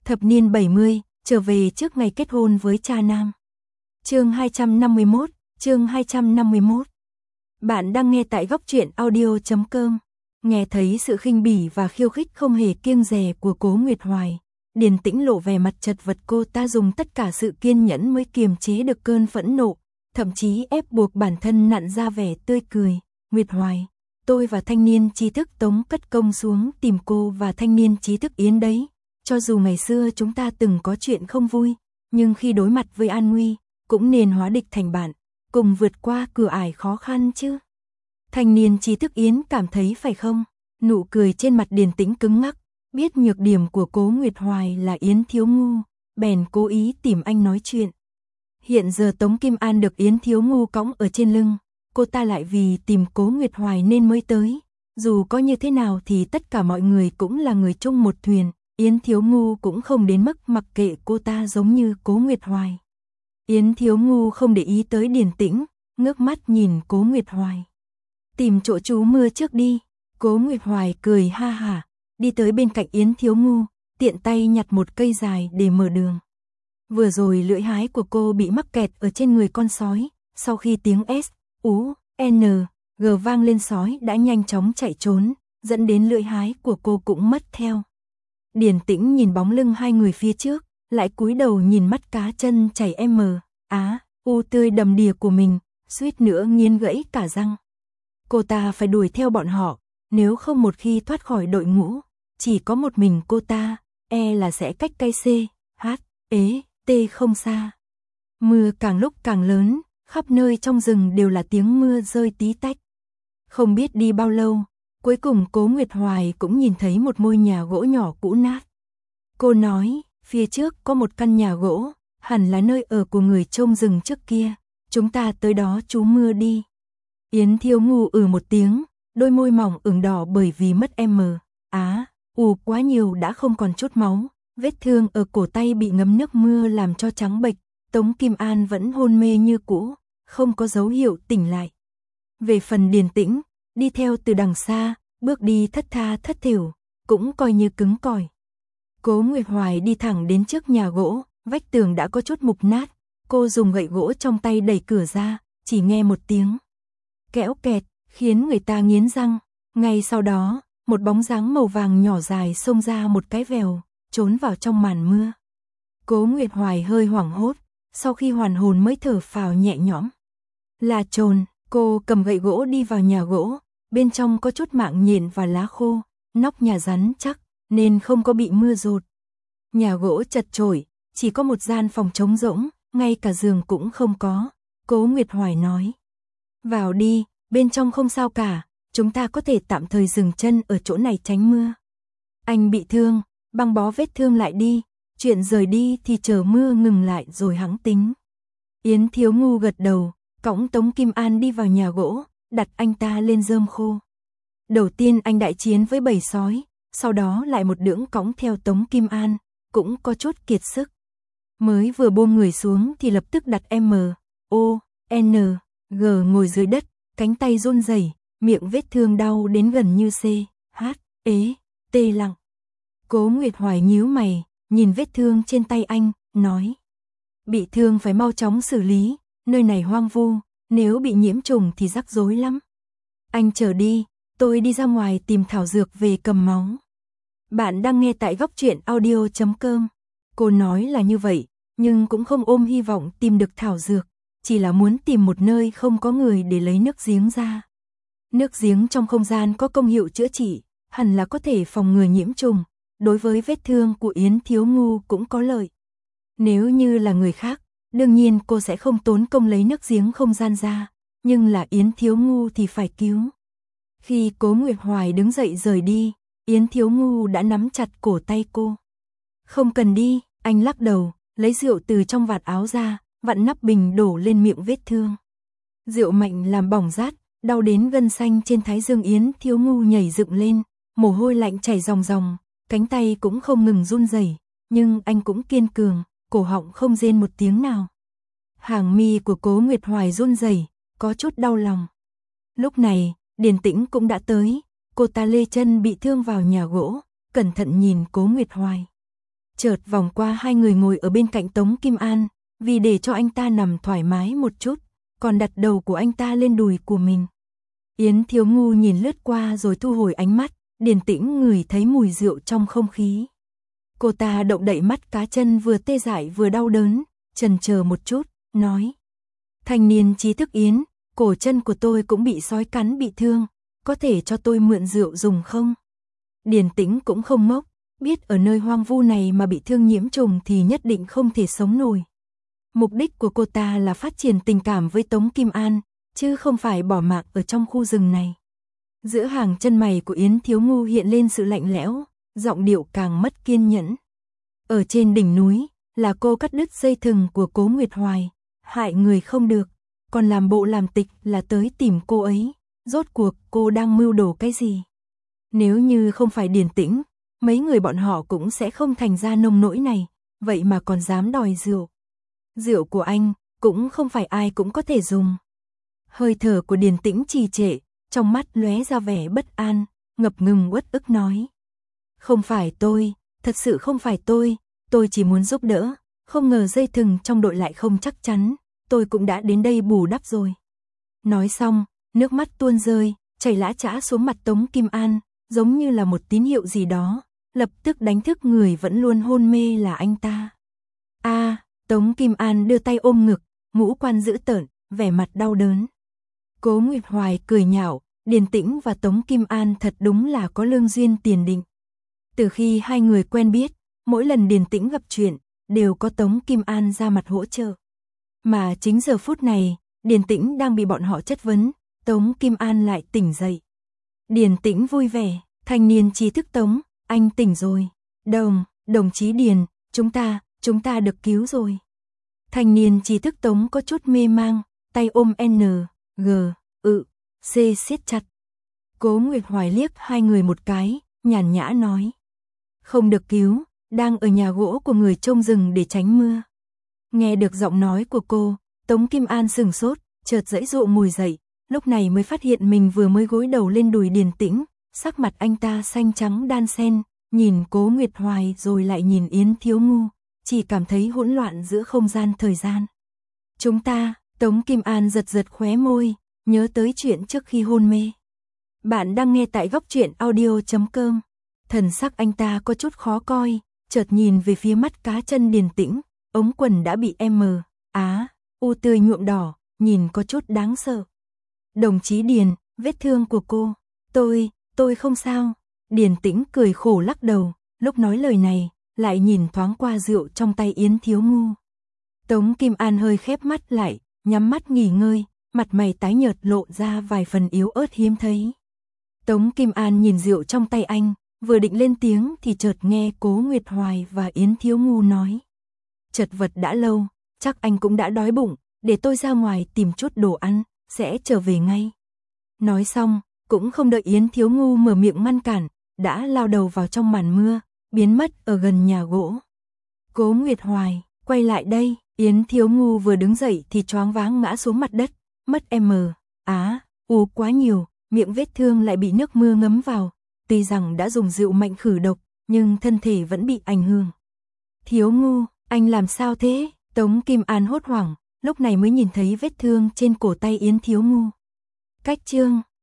Thập niên 70, trở về trước ngày kết hôn với cha nam. Chương 251, chương 251. Bạn đang nghe tại góc truyện audio.com. Nghe thấy sự khinh bỉ và khiêu khích không hề kiêng dè của Cố Nguyệt Hoài, Điền Tĩnh lộ vẻ mặt chật vật. Cô ta dùng tất cả sự kiên nhẫn mới kiềm chế được cơn phẫn nộ, thậm chí ép buộc bản thân nặn ra vẻ tươi cười. Nguyệt Hoài, tôi và thanh niên trí thức Tống cất công xuống tìm cô và thanh niên trí thức Yến đấy. Cho dù ngày xưa chúng ta từng có chuyện không vui, nhưng khi đối mặt với an nguy, cũng nên hóa địch thành bạn, cùng vượt qua cửa ải khó khăn chứ. Thanh niên trí thức Yến cảm thấy phải không? Nụ cười trên mặt Điền Tĩnh cứng ngắc, biết nhược điểm của Cố Nguyệt Hoài là Yến Thiếu Ngu, bèn cố ý tìm anh nói chuyện. Hiện giờ Tống Kim An được Yến Thiếu Ngu cõng ở trên lưng, cô ta lại vì tìm Cố Nguyệt Hoài nên mới tới. Dù có như thế nào thì tất cả mọi người cũng là người chung một thuyền, Yến Thiếu Ngu cũng không đến mức mặc kệ cô ta giống như Cố Nguyệt Hoài. Yến Thiếu Ngu không để ý tới Điền Tĩnh, ngước mắt nhìn Cố Nguyệt Hoài. Tìm chỗ trú mưa trước đi. Cố Nguyệt Hoài cười ha hả, đi tới bên cạnh Yến Thiếu Ngu, tiện tay nhặt một cây dài để mở đường. Vừa rồi lưỡi hái của cô bị mắc kẹt ở trên người con sói, sau khi tiếng S, U, N, G vang lên sói đã nhanh chóng chạy trốn, dẫn đến lưỡi hái của cô cũng mất theo. Điền Tĩnh nhìn bóng lưng hai người phía trước, lại cúi đầu nhìn mắt cá chân chảy U tươi đầm đìa của mình, suýt nữa nghiến gãy cả răng. Cô ta phải đuổi theo bọn họ, nếu không một khi thoát khỏi đội ngũ, chỉ có một mình cô ta, là sẽ cách cây C, H, T không xa. Mưa càng lúc càng lớn, khắp nơi trong rừng đều là tiếng mưa rơi tí tách. Không biết đi bao lâu, cuối cùng Cố Nguyệt Hoài cũng nhìn thấy một ngôi nhà gỗ nhỏ cũ nát. Cô nói, phía trước có một căn nhà gỗ, hẳn là nơi ở của người trông rừng trước kia, chúng ta tới đó trú mưa đi. Yến Thiếu Ngu một tiếng, đôi môi mỏng ửng đỏ bởi vì mất U quá nhiều đã không còn chút máu, vết thương ở cổ tay bị ngấm nước mưa làm cho trắng bệch. Tống Kim An vẫn hôn mê như cũ, không có dấu hiệu tỉnh lại. Về phần Điền Tĩnh, đi theo từ đằng xa, bước đi thất tha thất thểu, cũng coi như cứng cỏi. Cố Nguyệt Hoài đi thẳng đến trước nhà gỗ, vách tường đã có chút mục nát, cô dùng gậy gỗ trong tay đẩy cửa ra, chỉ nghe một tiếng kẽo kẹt, khiến người ta nghiến răng. Ngay sau đó, một bóng dáng màu vàng nhỏ dài xông ra một cái vèo, trốn vào trong màn mưa. Cố Nguyệt Hoài hơi hoảng hốt, sau khi hoàn hồn mới thở phào nhẹ nhõm. Là trồn, cô cầm gậy gỗ đi vào nhà gỗ, bên trong có chút mạng nhện và lá khô, nóc nhà rắn chắc, nên không có bị mưa dột. Nhà gỗ chật chội, chỉ có một gian phòng trống rỗng, ngay cả giường cũng không có. Cố Nguyệt Hoài nói, vào đi, bên trong không sao cả, chúng ta có thể tạm thời dừng chân ở chỗ này tránh mưa. Anh bị thương, băng bó vết thương lại đi, chuyện rời đi thì chờ mưa ngừng lại rồi hẵng tính. Yến Thiếu Ngu gật đầu, cõng Tống Kim An đi vào nhà gỗ, đặt anh ta lên rơm khô. Đầu tiên anh đại chiến với bầy sói, sau đó lại một đưỡng cõng theo Tống Kim An, cũng có chút kiệt sức. Mới vừa buông người xuống thì lập tức đặt G ngồi dưới đất, cánh tay run rẩy, miệng vết thương đau đến gần như T lặng. Cố Nguyệt Hoài nhíu mày, nhìn vết thương trên tay anh, nói, bị thương phải mau chóng xử lý, nơi này hoang vu, nếu bị nhiễm trùng thì rắc rối lắm. Anh chờ đi, tôi đi ra ngoài tìm thảo dược về cầm máu. Bạn đang nghe tại góc truyện audio.com. Cô nói là như vậy, nhưng cũng không ôm hy vọng tìm được thảo dược, chỉ là muốn tìm một nơi không có người để lấy nước giếng ra. Nước giếng trong không gian có công hiệu chữa trị, hẳn là có thể phòng ngừa nhiễm trùng, đối với vết thương của Yến Thiếu Ngu cũng có lợi. Nếu như là người khác, đương nhiên cô sẽ không tốn công lấy nước giếng không gian ra, nhưng là Yến Thiếu Ngu thì phải cứu. Khi Cố Nguyệt Hoài đứng dậy rời đi, Yến Thiếu Ngu đã nắm chặt cổ tay cô. Không cần đi, anh lắc đầu, lấy rượu từ trong vạt áo ra, vặn nắp bình đổ lên miệng vết thương. Rượu mạnh làm bỏng rát, đau đến gân xanh trên thái dương Yến Thiếu Ngu nhảy dựng lên, mồ hôi lạnh chảy ròng ròng, cánh tay cũng không ngừng run rẩy, nhưng anh cũng kiên cường, cổ họng không rên một tiếng nào. Hàng mi của Cố Nguyệt Hoài run rẩy, có chút đau lòng. Lúc này, Điền Tĩnh cũng đã tới, cô ta lê chân bị thương vào nhà gỗ, cẩn thận nhìn Cố Nguyệt Hoài. chợt vòng qua hai người ngồi ở bên cạnh Tống Kim An, vì để cho anh ta nằm thoải mái một chút, còn đặt đầu của anh ta lên đùi của mình. Yến Thiếu Ngu nhìn lướt qua rồi thu hồi ánh mắt, điềm tĩnh ngửi thấy mùi rượu trong không khí. Cô ta động đậy mắt cá chân vừa tê dại vừa đau đớn, chần chờ một chút, nói. Thanh niên trí thức Yến, cổ chân của tôi cũng bị sói cắn bị thương, có thể cho tôi mượn rượu dùng không? Điền Tĩnh cũng không ngốc, biết ở nơi hoang vu này mà bị thương nhiễm trùng thì nhất định không thể sống nổi. Mục đích của cô ta là phát triển tình cảm với Tống Kim An, chứ không phải bỏ mạng ở trong khu rừng này. Giữa hàng chân mày của Yến Thiếu Ngu hiện lên sự lạnh lẽo, giọng điệu càng mất kiên nhẫn. Ở trên đỉnh núi, là cô cắt đứt dây thừng của Cố Nguyệt Hoài, hại người không được, còn làm bộ làm tịch là tới tìm cô ấy, rốt cuộc cô đang mưu đồ cái gì? Nếu như không phải Điền Tĩnh, mấy người bọn họ cũng sẽ không thành ra nông nỗi này, vậy mà còn dám đòi rượu. Rượu của anh, cũng không phải ai cũng có thể dùng. Hơi thở của Điền Tĩnh trì trệ, trong mắt lóe ra vẻ bất an, ngập ngừng uất ức nói. Không phải tôi, thật sự không phải tôi chỉ muốn giúp đỡ, không ngờ dây thừng trong đội lại không chắc chắn, tôi cũng đã đến đây bù đắp rồi. Nói xong, nước mắt tuôn rơi, chảy lã chã xuống mặt Tống Kim An, giống như là một tín hiệu gì đó, lập tức đánh thức người vẫn luôn hôn mê là anh ta. Tống Kim An đưa tay ôm ngực, ngũ quan dữ tợn, vẻ mặt đau đớn. Cố Nguyệt Hoài cười nhạo, Điền Tĩnh và Tống Kim An thật đúng là có lương duyên tiền định. Từ khi hai người quen biết, mỗi lần Điền Tĩnh gặp chuyện, đều có Tống Kim An ra mặt hỗ trợ. Mà chính giờ phút này, Điền Tĩnh đang bị bọn họ chất vấn, Tống Kim An lại tỉnh dậy. Điền Tĩnh vui vẻ, thanh niên trí thức Tống, anh tỉnh rồi. Đồng chí Điền, chúng ta được cứu rồi. Thanh niên trí thức Tống có chút mê mang, tay ôm C siết chặt. Cố Nguyệt Hoài liếc hai người một cái, nhàn nhã nói. Không được cứu, đang ở nhà gỗ của người trông rừng để tránh mưa. Nghe được giọng nói của cô, Tống Kim An sừng sốt, chợt giãy giụa ngồi dậy, lúc này mới phát hiện mình vừa mới gối đầu lên đùi Điền Tĩnh, sắc mặt anh ta xanh trắng đan xen, nhìn Cố Nguyệt Hoài rồi lại nhìn Yến Thiếu Ngu, chỉ cảm thấy hỗn loạn giữa không gian thời gian. Chúng ta, Tống Kim An giật khóe môi, nhớ tới chuyện trước khi hôn mê. Bạn đang nghe tại góc truyện audio.com. Thần sắc anh ta có chút khó coi, chợt nhìn về phía mắt cá chân Điền Tĩnh, ống quần đã bị u tươi nhuộm đỏ, nhìn có chút đáng sợ. Đồng chí Điền, vết thương của cô, tôi không sao. Điền Tĩnh cười khổ lắc đầu, lúc nói lời này, lại nhìn thoáng qua rượu trong tay Yến Thiếu Ngu. Tống Kim An hơi khép mắt lại, nhắm mắt nghỉ ngơi, mặt mày tái nhợt lộ ra vài phần yếu ớt hiếm thấy. Tống Kim An nhìn rượu trong tay anh, vừa định lên tiếng thì chợt nghe Cố Nguyệt Hoài và Yến Thiếu Ngu nói. Chật vật đã lâu, chắc anh cũng đã đói bụng, để tôi ra ngoài tìm chút đồ ăn, sẽ trở về ngay. Nói xong, cũng không đợi Yến Thiếu Ngu mở miệng ngăn cản, đã lao đầu vào trong màn mưa, biến mất ở gần nhà gỗ. Cố Nguyệt Hoài, quay lại đây, Yến Thiếu Ngu vừa đứng dậy thì choáng váng ngã xuống mặt đất, mất quá nhiều, miệng vết thương lại bị nước mưa ngấm vào, tuy rằng đã dùng rượu mạnh khử độc, nhưng thân thể vẫn bị ảnh hưởng. Thiếu Ngu, anh làm sao thế? Tống Kim An hốt hoảng, lúc này mới nhìn thấy vết thương trên cổ tay Yến Thiếu Ngu. Cách chương